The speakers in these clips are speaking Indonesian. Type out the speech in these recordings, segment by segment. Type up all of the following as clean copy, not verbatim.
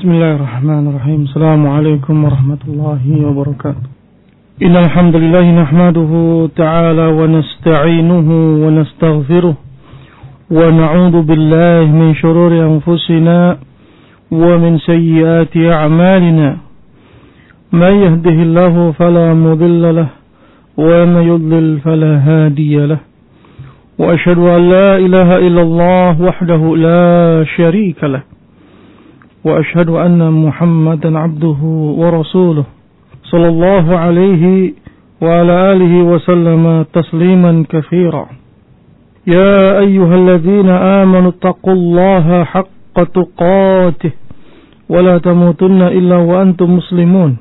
Bismillahirrahmanirrahim. Assalamualaikum warahmatullahi wabarakatuh. Innal hamdalillah nahmaduhu ta'ala wa nasta'inuhu wa nastaghfiruh wa na'udzu billahi min shururi anfusina wa min sayyiati a'malina. Man yahdihillahu fala mudilla lahu wa man yudlil fala hadiya lahu. Wa asyhadu an la ilaha illallah wahdahu la syarika lahu. وأشهد أن محمدا عبده ورسوله صلى الله عليه وعلى آله وسلم تسليما كثيرا يا أيها الذين آمنوا اتقوا الله حق تقاته ولا تموتن إلا وأنتم مسلمون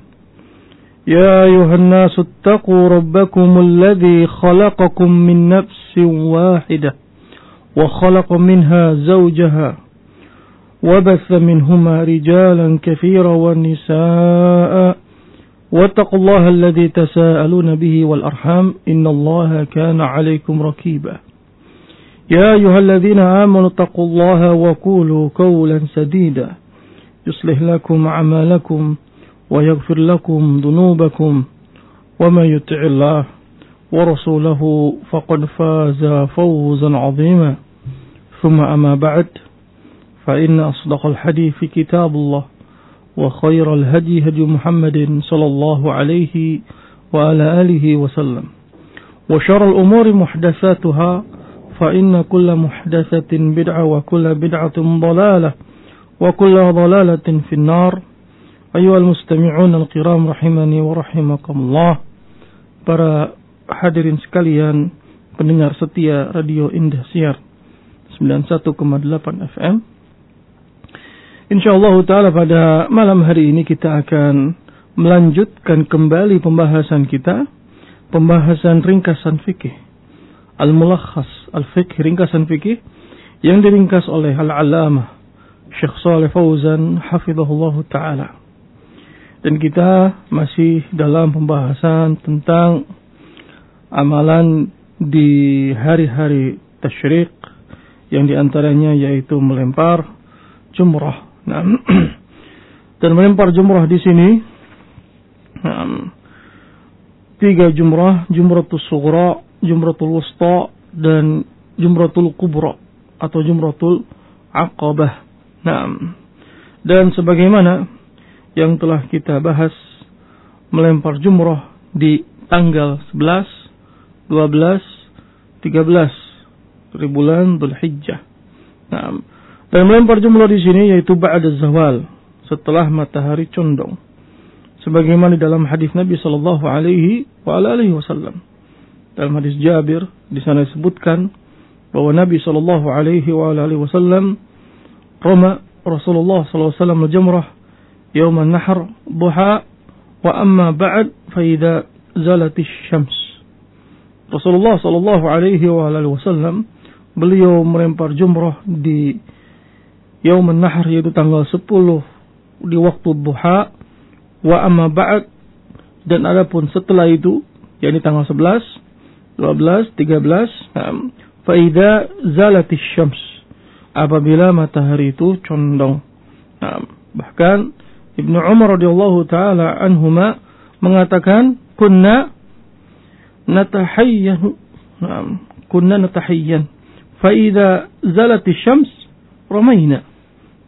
يا أيها الناس اتقوا ربكم الذي خلقكم من نفس واحدة وخلق منها زوجها وبث منهما رجالا كثيرا والنساء واتقوا الله الذي تساءلون به والأرحام إن الله كان عليكم رقيبا يا أيها الذين آمنوا اتقوا الله وقولوا قولا سديدا يصلح لكم أعمالكم ويغفر لكم ذنوبكم ومن يطع الله ورسوله فقد فاز فوزا عظيما ثم أما بعد فإن أصدق الحديث كتاب الله وخير الهدي هدي محمد صلى الله عليه وعلى آله وسلم وشر الأمور محدثاتها فإن كل محدثة بدعة وكل بدعة ضلالة وكل ضلالة في النار أيها المستمعون الكرام رحمني ورحمكم الله. Para hadirin sekalian, pendengar setia Radio Indosiar 91,8 FM. InsyaAllah ta'ala pada malam hari ini kita akan melanjutkan kembali pembahasan kita, pembahasan ringkasan fikih, Al-Mulakhas Al-Fiqh, ringkasan fikih yang diringkas oleh Al-Allamah Syekh Shalih Fauzan hafizahullah ta'ala. Dan kita masih dalam pembahasan tentang amalan di hari-hari tasyrik, yang diantaranya yaitu melempar jumrah. Nah, dan melempar jumrah di sini 3 jumrah, jumratul sughra, jumratul wusta, dan jumratul kubra atau jumratul aqabah. Nah, dan sebagaimana yang telah kita bahas, melempar jumrah di tanggal 11, 12, 13 dari bulan Dzulhijjah. Nah, dan melempar jumrah di sini yaitu ba'da zawal, setelah matahari condong. Sebagaimana dalam hadis Nabi sallallahu alaihi wasallam. Dalam hadis Jabir di sana disebutkan bahwa Nabi sallallahu alaihi wasallam rama Rasulullah sallallahu alaihi wasallam al-jamrah yaum an-nahr duha wa amma ba'd fa idza zalat asy-syams. Rasulullah sallallahu alaihi wasallam beliau melempar jumrah di Yaum an-Nahr, yaitu tanggal 10 di waktu duha, wa amma ba'd, dan adapun setelah itu yakni tanggal 11, 12, 13, fa idza zalatis syams, apabila matahari itu condong. Bahkan Ibnu Umar radhiyallahu taala anhuma mengatakan kunna natahayyan fa idza zalatis syams ramaina.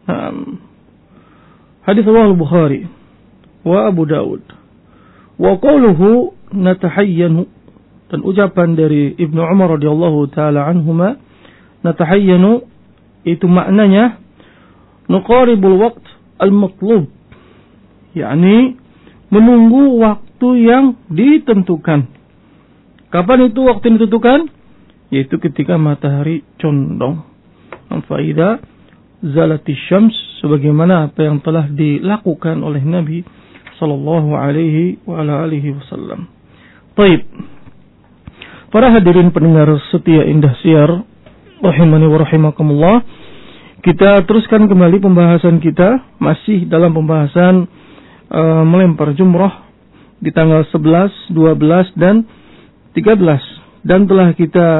Hadis Al-Bukhari wa Abu Daud. Wa qawluhu natahayyanu, dan ucapan dari Ibnu Umar radhiyallahu taala anhuma, natahayyanu itu maknanya nuqaribul waqt al-matlub, yakni menunggu waktu yang ditentukan. Kapan itu waktu yang ditentukan? Yaitu ketika matahari condong. Fa idza zalatis syams, sebagaimana apa yang telah dilakukan oleh Nabi sallallahu alaihi wa ala alihi wasallam. Baik. Para hadirin pendengar setia Indosiar rahimani wa rahimakumullah, kita teruskan kembali pembahasan kita, masih dalam pembahasan melempar jumrah di tanggal 11, 12 dan 13, dan telah kita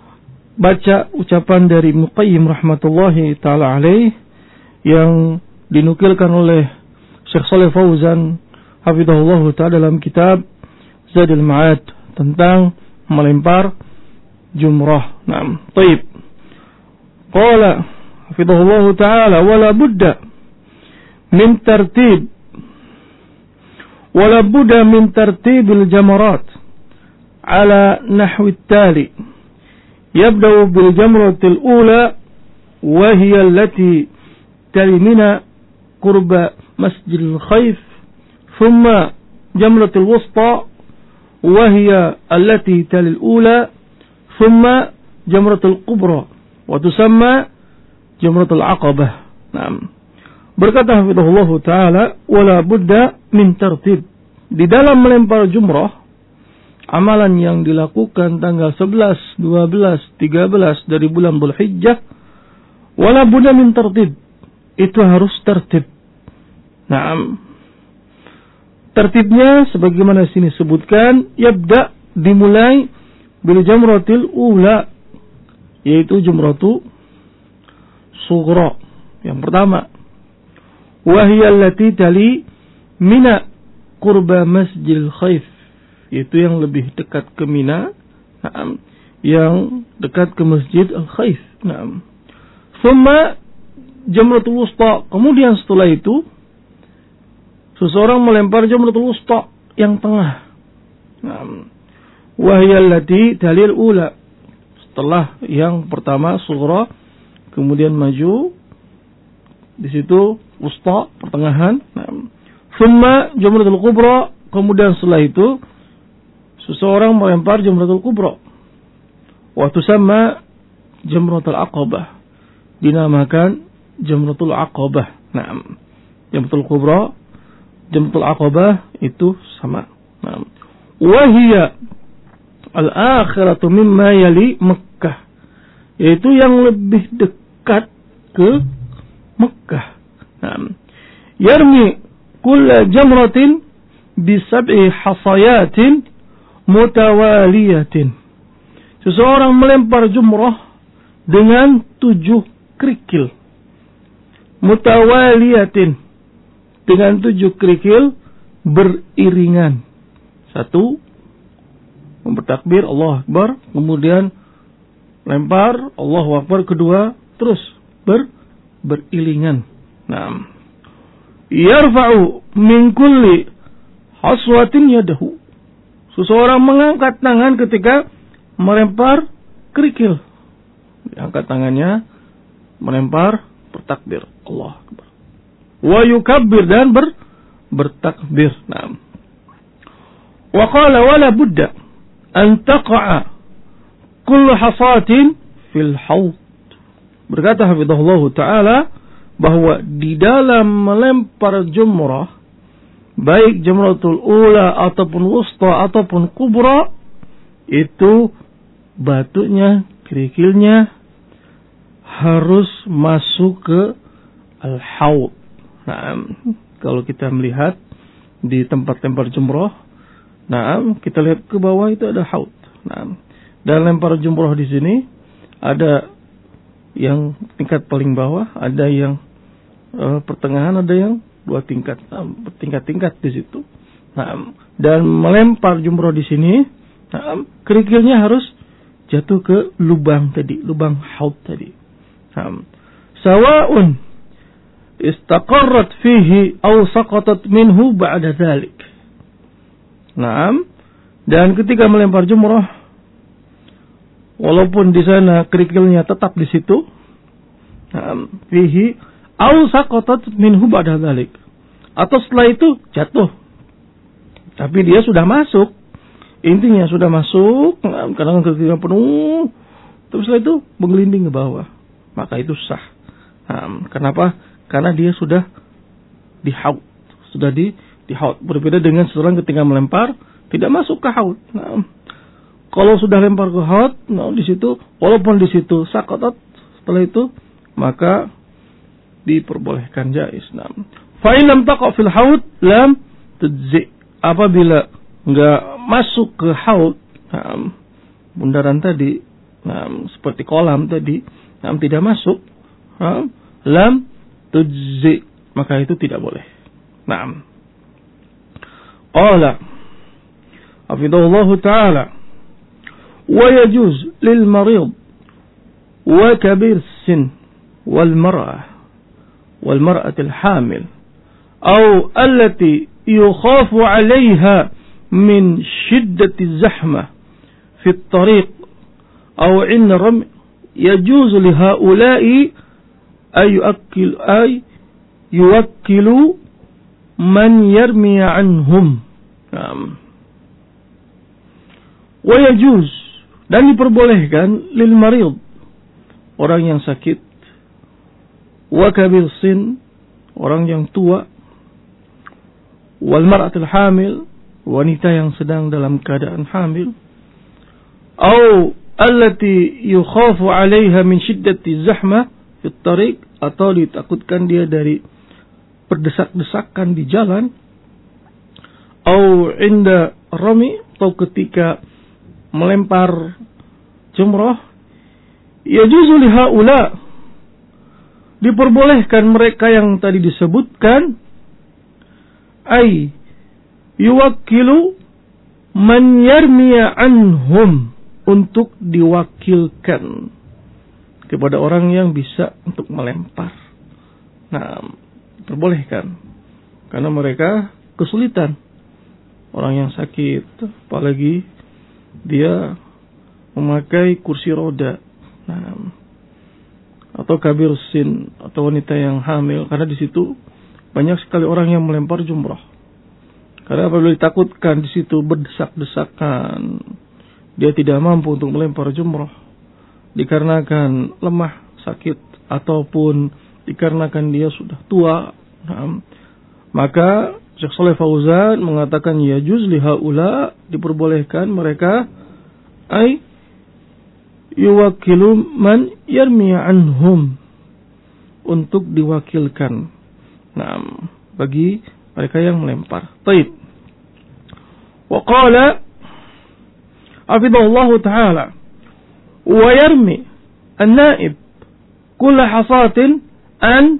baca ucapan dari Ibnu Qayyim rahmatullahi ta'ala alaih yang dinukilkan oleh Syekh Shalih Fauzan hafizahullah ta'ala dalam kitab Zadul Ma'ad tentang melempar jumrah. Naam, baik. Qala hafizahullah ta'ala wala budda min tartibil jamarat ala nahwi tali yabda'u bil jamratil ula wa hiya allati tali mina qurba masjidil khaif thumma jamratil wusta wa hiya allati tali al-ula thumma jamratul kubra wa tusamma jamratul aqabah. Naam. Berkata hafizahullah ta'ala wala budda min tartib. Di dalam melempar jumrah, amalan yang dilakukan tanggal 11, 12, 13 dari bulan Dzulhijjah, wala budda min tartib. Itu harus tertib. Naam. Tertibnya sebagaimana sini sebutkan, yabda, dimulai bil jamratil ula, yaitu jumratu sughra, yang pertama. Wahiyya allati tali Mina qurba Masjidil Khaif, yaitu yang lebih dekat ke Mina, naam, yang dekat ke Masjid Al-Khaif. Naam. Thumma jamratul wusta, kemudian setelah itu seseorang melempar jamratul wusta yang tengah. Naam. Wahiyya allati tali al-ula, setelah yang pertama sughra, kemudian maju di situ wusta, pertengahan. Summa jamratul kubra, kemudian setelah itu seseorang melempar jamratul kubra. Wa tusamma jamratul aqabah, dinamakan jamratul aqabah. Naam. Jamratul kubra, jamratul aqabah itu sama. Naam. Wa hiya al-akhiratu mimma yali Makkah, yaitu yang lebih dekat ke Mekah. Nah, yarmi kulla jamratin bi sab'i hasayatin mutawaliyatin. Seseorang melempar jumrah dengan 7 kerikil. Mutawaliyatin, dengan 7 kerikil beriringan. 1, bertakbir Allahu Akbar, kemudian lempar Allahu Akbar, kedua, terus beriringan. Naam. Yarfa'u min kulli haswatin yadahu. Seseorang mengangkat tangan ketika melempar kerikil. Angkat tangannya, melempar, bertakbir Allahu Akbar. Wa yukabbir, dan bertakbir. Naam. Wa qala wala budda an taqa'a kullu hasatin fil haud. Berkata hafizahullah ta'ala bahwa di dalam melempar jumrah, baik jamratul ula ataupun wusta ataupun kubra, itu batunya, kerikilnya harus masuk ke al-haud. Nah, kalau kita melihat di tempat lempar jumrah, nah, kita lihat ke bawah itu ada haud. Nah, dan lempar jumrah di sini ada yang tingkat paling bawah, ada yang pertengahan, ada yang 2 tingkat, tingkat-tingkat di situ. Nah, dan melempar jumrah di sini, nah, kerikilnya harus jatuh ke lubang tadi, lubang haud tadi. Nah, sawa'un istaqarrat fihi aw saqatat minhu ba'da dzalik. Nah, dan ketika melempar jumrah, walaupun di sana kerikilnya tetap di situ, fihi aw saqatat minhu ba'da dzalik, atau setelah itu jatuh, tapi dia sudah masuk, intinya sudah masuk, kadang kerikilnya penuh, terus setelah itu menggelinding ke bawah, maka itu sah. Kenapa? Karena dia sudah di haud, sudah di haud. Berbeda dengan seorang ketika melempar tidak masuk ke haud. Kalau sudah lempar ke haud, di situ, walaupun di situ saqatat, setelah itu maka diperbolehkan, jaiz. Fa in lam taqa fil haud lam tujzi. Apabila enggak masuk ke haud, bundaran tadi, seperti kolam tadi, tidak masuk, lam tujzi, maka itu tidak boleh. Naam. Qala hafidhahullah ta'ala wa yajuz lil marid wa kabir sin wal mar'ah al hamil aw allati yukhafu 'alayha min shiddati zahmah fi at-tariq aw 'inda ram yajuz li ha'ula'i ay yuwakkilu man yarmi anhum. Wa yajuz, dan diperbolehkan lil marid, orang yang sakit, wa kabir sin, orang yang tua, wal mar'atul hamil, wanita yang sedang dalam keadaan hamil, au allati yukhafu 'alaiha min shiddati zahmah fi tariq, atau ditakutkan dia dari berdesak-desakan di jalan, au inda rami, atau ketika melempar jumrah, yajuzu li haula, diperbolehkan mereka yang tadi disebutkan, ay yuwakkilu man yarmiya anhum, untuk diwakilkan kepada orang yang bisa untuk melempar. Nah, diperbolehkan karena mereka kesulitan. Orang yang sakit, apalagi dia memakai kursi roda, atau kabir sin, atau wanita yang hamil, karena di situ banyak sekali orang yang melempar jumrah. Karena apabila ditakutkan di situ berdesak-desakan, dia tidak mampu untuk melempar jumrah dikarenakan lemah, sakit, ataupun dikarenakan dia sudah tua, maka Syekh Shalih Fauzan mengatakan yajuz li haula, diperbolehkan mereka ay yuwakkilu man yarmi anhum, untuk diwakilkan bagi mereka yang melempar. Baik. Wa qala hafidhahullah ta'ala wa yarmi an-naib kull hasatin an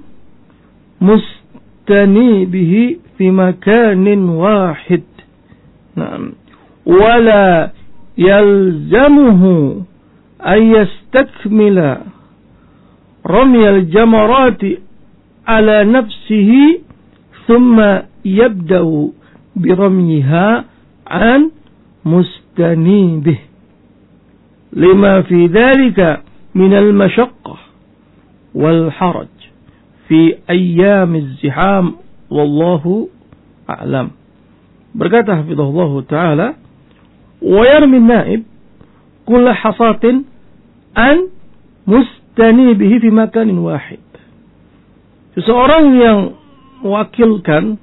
mustanibihi fi makanin wahid. Naam. Wala yalzamuhu an yastakmila رمي الجمرات على نفسه ثم يبدأ برميها عن مستنيبه لما في ذلك من المشقة والحرج في أيام الزحام والله أعلم. Berkata hafizahullah ta'ala, ويرمي النائب كل حصاة عن mustanibihi fi makanin wahid. Seseorang yang mewakilkan,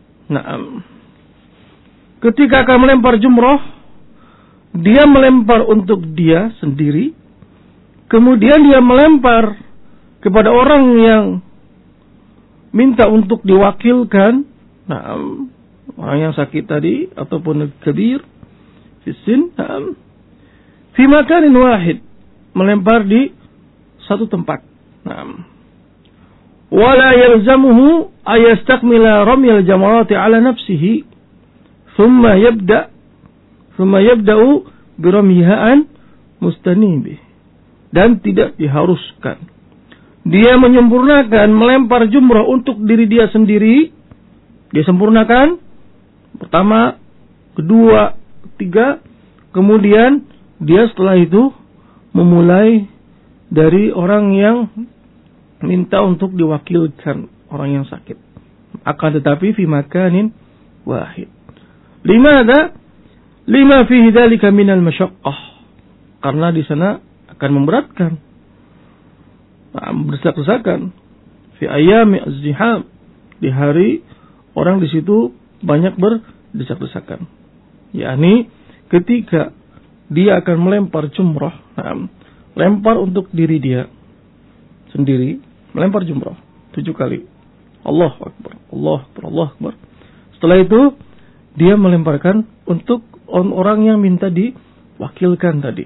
ketika akan melempar jumrah, dia melempar untuk dia sendiri, kemudian dia melempar kepada orang yang minta untuk diwakilkan, orang yang sakit tadi ataupun kabir fisin, fi makanin wahid, melempar di satu tempat. Wala yalzamuhu ayastakmila ramyal jamarati ala nafsihi thumma yabda'u biramyihaan mustanibih. Dan tidak diharuskan dia menyempurnakan melempar jumrah untuk diri dia sendiri. Dia sempurnakan pertama, kedua, ketiga, kemudian dia setelah itu memulai dari orang yang minta untuk diwakilkan, orang yang sakit. Akan tetapi fi makanin wahid. Limada? Lima fihi dzalika minal masyaqqah. Karena di sana akan memberatkan. Berdesak-desakan. Fi ayami az-ziham. Di hari orang di situ banyak berdesak-desakan. Yakni ketika dia akan melempar jumrah, lempar untuk diri dia sendiri, melempar jumrah 7 kali. Allahu Akbar, Allahu Akbar, Allahu Akbar. Setelah itu dia melemparkan untuk orang yang minta diwakilkan tadi.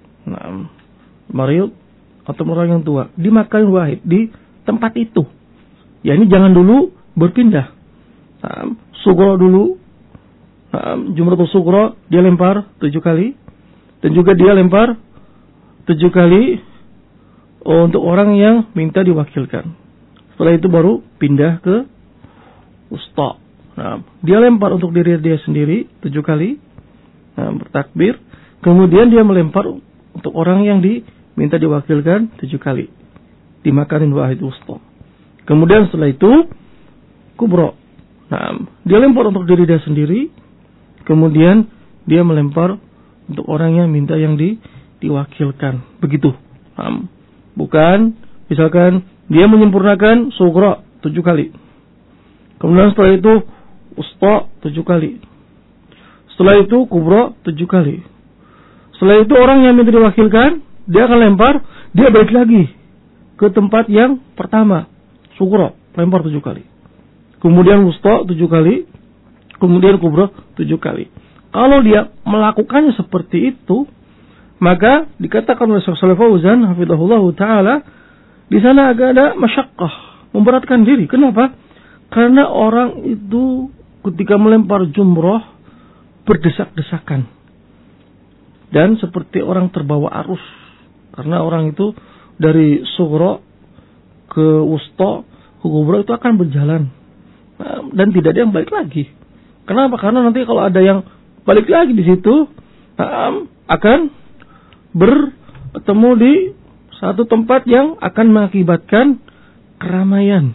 Marid atau orang yang tua, di makan wahid, di tempat itu. Ya, ini jangan dulu berpindah. Sughra dulu, Jumratul Sughra dia lempar 7 kali, dan juga dia lempar 7 kali untuk orang yang minta diwakilkan. Setelah itu baru pindah ke Wusta. Dia lempar untuk diri dia sendiri 7 kali, bertakbir. Kemudian dia melempar untuk orang yang diminta diwakilkan 7 kali di makanin wahid wusta. Kemudian setelah itu Kubra. Dia lempar untuk diri dia sendiri. Kemudian dia melempar untuk orang yang minta yang diwakilkan. Begitu. Bukan misalkan dia menyempurnakan Sughra 7 kali. Kemudian setelah itu Wusta 7 kali. Setelah itu Kubra 7 kali. Setelah itu orang yang minta diwakilkan, dia akan lempar, dia balik lagi ke tempat yang pertama, Sughra, lempar 7 kali. Kemudian Wusta 7 kali, kemudian Kubra 7 kali. Kalau dia melakukannya seperti itu, maka dikatakan oleh Syekh Shalih Fauzan hafizahullah taala, di sana agak ada masyaqqah, memberatkan diri. Kenapa? Karena orang itu ketika melempar jumrah berdesak-desakan. Dan seperti orang terbawa arus. Karena orang itu dari Sughra ke Wusta ke Kubra itu akan berjalan. Dan tidak ada yang balik lagi. Kenapa? Karena nanti kalau ada yang balik lagi di situ, akan bertemu di satu tempat yang akan mengakibatkan keramaian.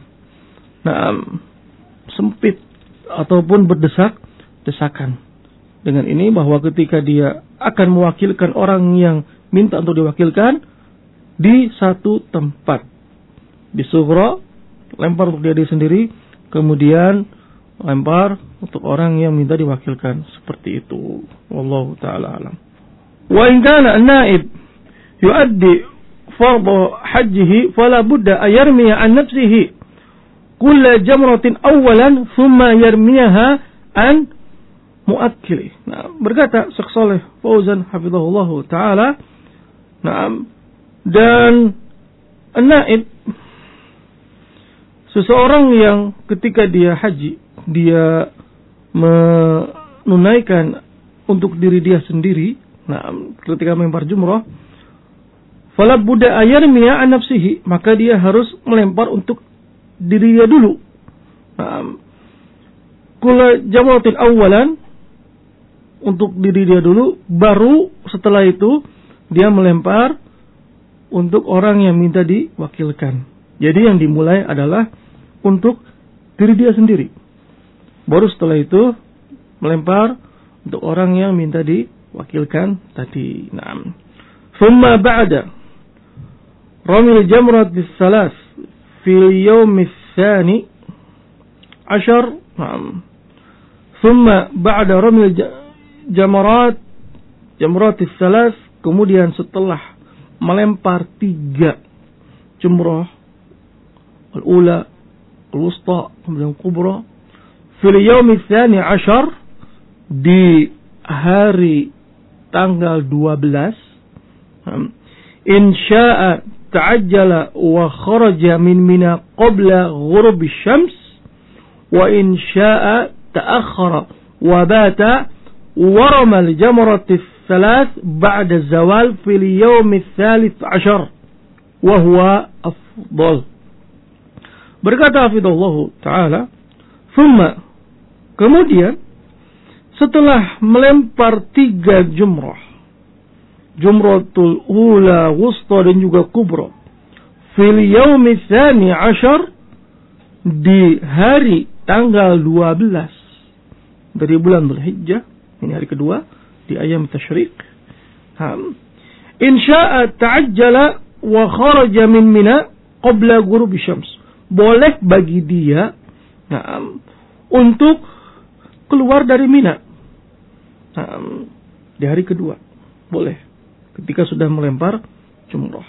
Sempit ataupun berdesak-desakan. Dengan ini bahwa ketika dia akan mewakilkan orang yang minta untuk diwakilkan di satu tempat, di Sughra, lempar untuk diri sendiri, kemudian lempar untuk orang yang minta diwakilkan. Seperti itu. Wallahu ta'ala alam. Wa in kana an-naib yuaddi fardhu hajjihi fala budda an yarmiya an nafsihi kulla jamratin awalan thumma yarmiyaha an muakkili. Berkata Syekh Shalih Fauzan hafizahullah taala, dan an-naib, seseorang yang ketika dia haji, dia menunaikan untuk diri dia sendiri, ketika melempar jumrah, fala budda ayarmiya an nafsihi, maka dia harus melempar untuk diri dia dulu. Kula jamratin awalan, untuk diri dia dulu, baru setelah itu dia melempar untuk orang yang minta diwakilkan. Jadi yang dimulai adalah untuk diri dia sendiri. Baru setelah itu melempar untuk orang yang minta diwakilkan tadi. Thumma ba'da ramil jamrat bis-salas fil yawm ats-tsani 'ashar. Thumma ba'da ramil jamrat as-salas, kemudian setelah melempar 3 jumrah, al-ula, al-wusta, kemudian kubra, fil yawm ats-tsani 'ashar, di hari tanggal 12, in syaa ta'ajjala wa kharaja min Mina qabla ghurub asy-syams, wa in syaa ta'akhkhara wa bata wa rama al-jamrat ats-tsalath ba'da az-zawal fil yawm ats-tsalits 'ashar wa huwa afdal. Berkata hafizahullah taala, thumma, kemudian setelah melempar 3 jumrah, jumratul ula, wusta, dan juga kubra, fil yaumi tsani 'ashar, di hari tanggal 12 dari bulan Dzulhijjah, ini hari kedua di ayam tasyrik. In syaa ta'ajjala wa kharaja min Mina qabla ghurub syams, boleh bagi dia untuk keluar dari Mina di hari kedua, boleh, ketika sudah melempar jumrah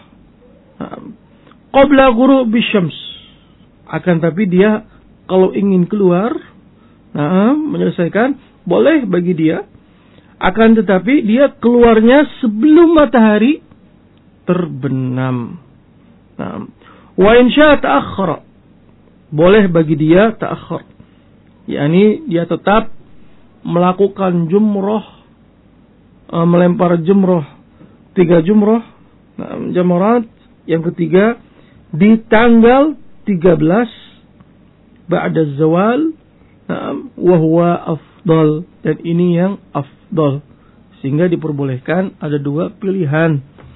qabla ghurub syams. Akan tapi dia kalau ingin keluar menyelesaikan, boleh bagi dia, akan tetapi dia keluarnya sebelum matahari terbenam. Wa in syaa ta'akhkhara, boleh bagi dia ta'akhir. yakni dia tetap melakukan jumrah, melempar jumrah 3 jumrah, jamarat yang ketiga di tanggal 13 ba'da zawal, wa huwa afdal, dan ini yang afdal, sehingga diperbolehkan ada 2 pilihan.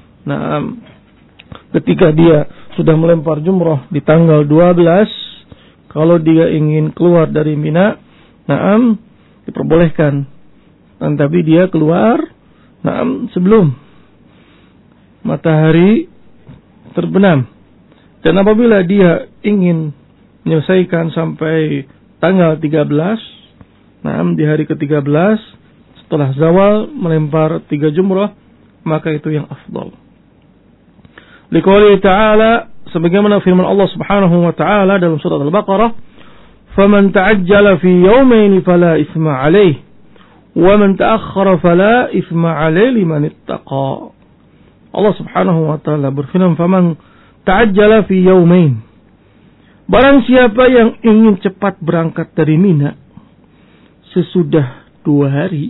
Ketika dia sudah melempar jumrah di tanggal 12, kalau dia ingin keluar dari Mina, diperbolehkan. Tapi dia keluar sebelum matahari terbenam. Dan apabila dia ingin menyelesaikan sampai tanggal 13, di hari ke-13 setelah zawal melempar 3 jumrah, maka itu yang afdal. Liqouli ta'ala, sebagaimana firman Allah Subhanahu wa ta'ala dalam surat Al-Baqarah, "Faman ta'ajjala fi yawmayn fala itsma 'alayhi, wa man ta'akhkhara fala itsma 'alayhi liman ittaqa." Allah Subhanahu wa ta'ala berfirman, "Faman ta'ajjala fi yawmayn." Barang siapa yang ingin cepat berangkat dari Mina sesudah 2 hari,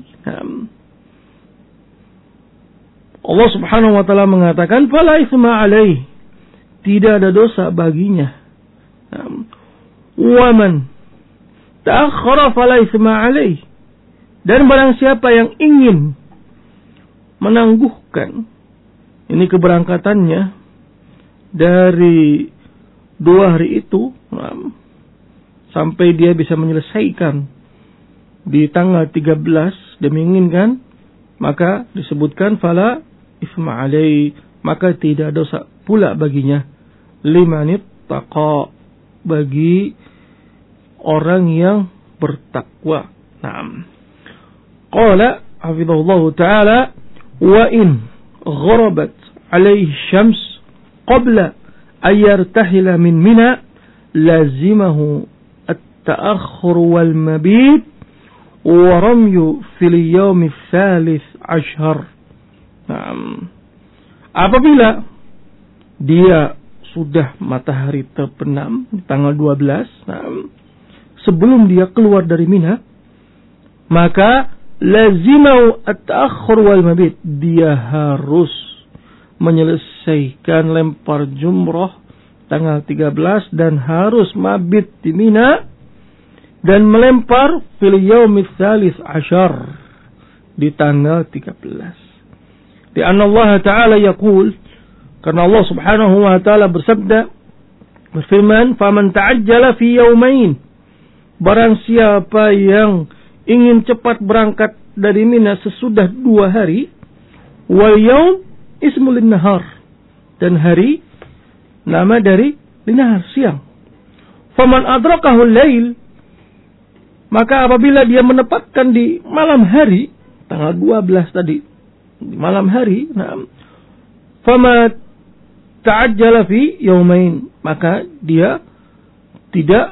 Allah Subhanahu wa ta'ala mengatakan, "Fala itsma 'alaihi." Tidak ada dosa baginya. Wa man ta'akhkhara fala itsma 'alaihi. Dan barang siapa yang ingin menangguhkan ini keberangkatannya dari 2 hari itu sampai dia bisa menyelesaikan di tanggal 13 dia menginginkan, maka disebutkan fala itsma 'alaihi, maka tidak dosa pula baginya, limanit taqa, bagi orang yang bertakwa. Qala hafizahullahu ta'ala, wa in gharabat 'alaihi syams qabla an yartahila min Mina lazimahu at-ta'akhkhur wal mabit wa ramyu fil yawm ats-tsalits 'ashar. Apabila dia sudah matahari terbenam di tanggal 12, sebelum dia keluar dari Mina, maka lazimau at-ta'akhkhur wal mabit, dia harus menyelesaikan lempar jumrah tanggal 13 dan harus mabit di Mina dan melempar fil yaumits tsalits 'ashar, di tanggal 13. Di anna Allah Ta'ala yaqul, karena Allah Subhanahu wa ta'ala bersabda, berfirman, "Faman ta'ajjala fi yawmain." Barang siapa yang ingin cepat berangkat dari Mina sesudah 2 hari, wal yaum ismul nahar, dan hari nama dari nahar, siang. Faman adrakahu al-lail, maka apabila dia menempatkan di malam hari, tanggal 12 tadi, di malam hari, fama ta'ajjala fi yawmain, maka dia tidak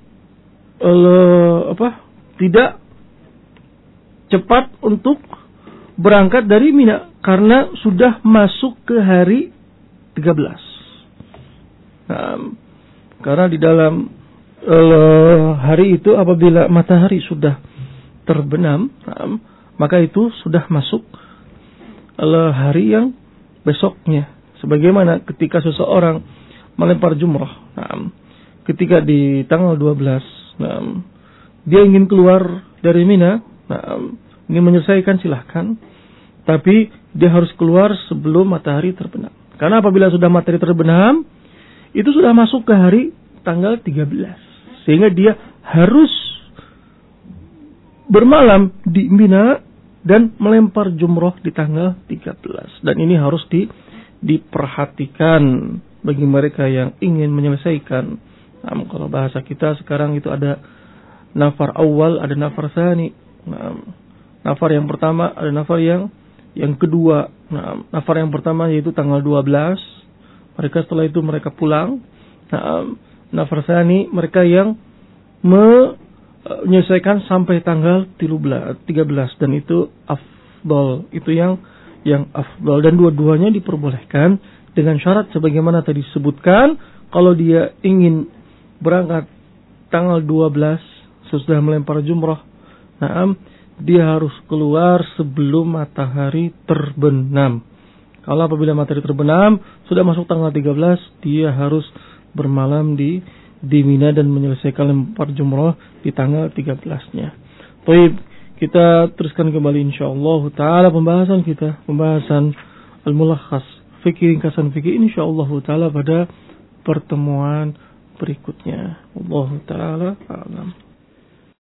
tidak cepat untuk berangkat dari Mina karena sudah masuk ke hari 13. Karena di dalam hari itu apabila matahari sudah terbenam, maka itu sudah masuk hari yang besoknya. Sebagaimana ketika seseorang melempar jumrah, ketika di tanggal 12, dia ingin keluar dari Mina, ingin menyelesaikan, silahkan, tapi dia harus keluar sebelum matahari terbenam. Karena apabila sudah matahari terbenam, itu sudah masuk ke hari tanggal 13, sehingga dia harus bermalam di Mina dan melempar jumrah di tanggal 13. Dan ini harus diperhatikan bagi mereka yang ingin menyelesaikan. Kalau bahasa kita sekarang itu ada nafar awal, ada nafar tsani. Nafar yang pertama, ada nafar yang kedua. Nafar yang pertama yaitu tanggal 12. Mereka setelah itu mereka pulang. Nafar tsani, mereka yang menyelesaikan sampai tanggal 13, dan itu afdal, itu yang afdal, dan dua-duanya diperbolehkan dengan syarat sebagaimana tadi disebutkan. Kalau dia ingin berangkat tanggal 12 sesudah melempar jumrah, dia harus keluar sebelum matahari terbenam. Kalau apabila matahari terbenam, sudah masuk tanggal 13, dia harus bermalam di Mina dan menyelesaikan lempar jumrah di tanggal 13-nya. Baik, kita teruskan kembali insyaallah taala pembahasan al-mulakhas ringkasan fikih insyaallah taala pada pertemuan berikutnya. Allah taala a'lam.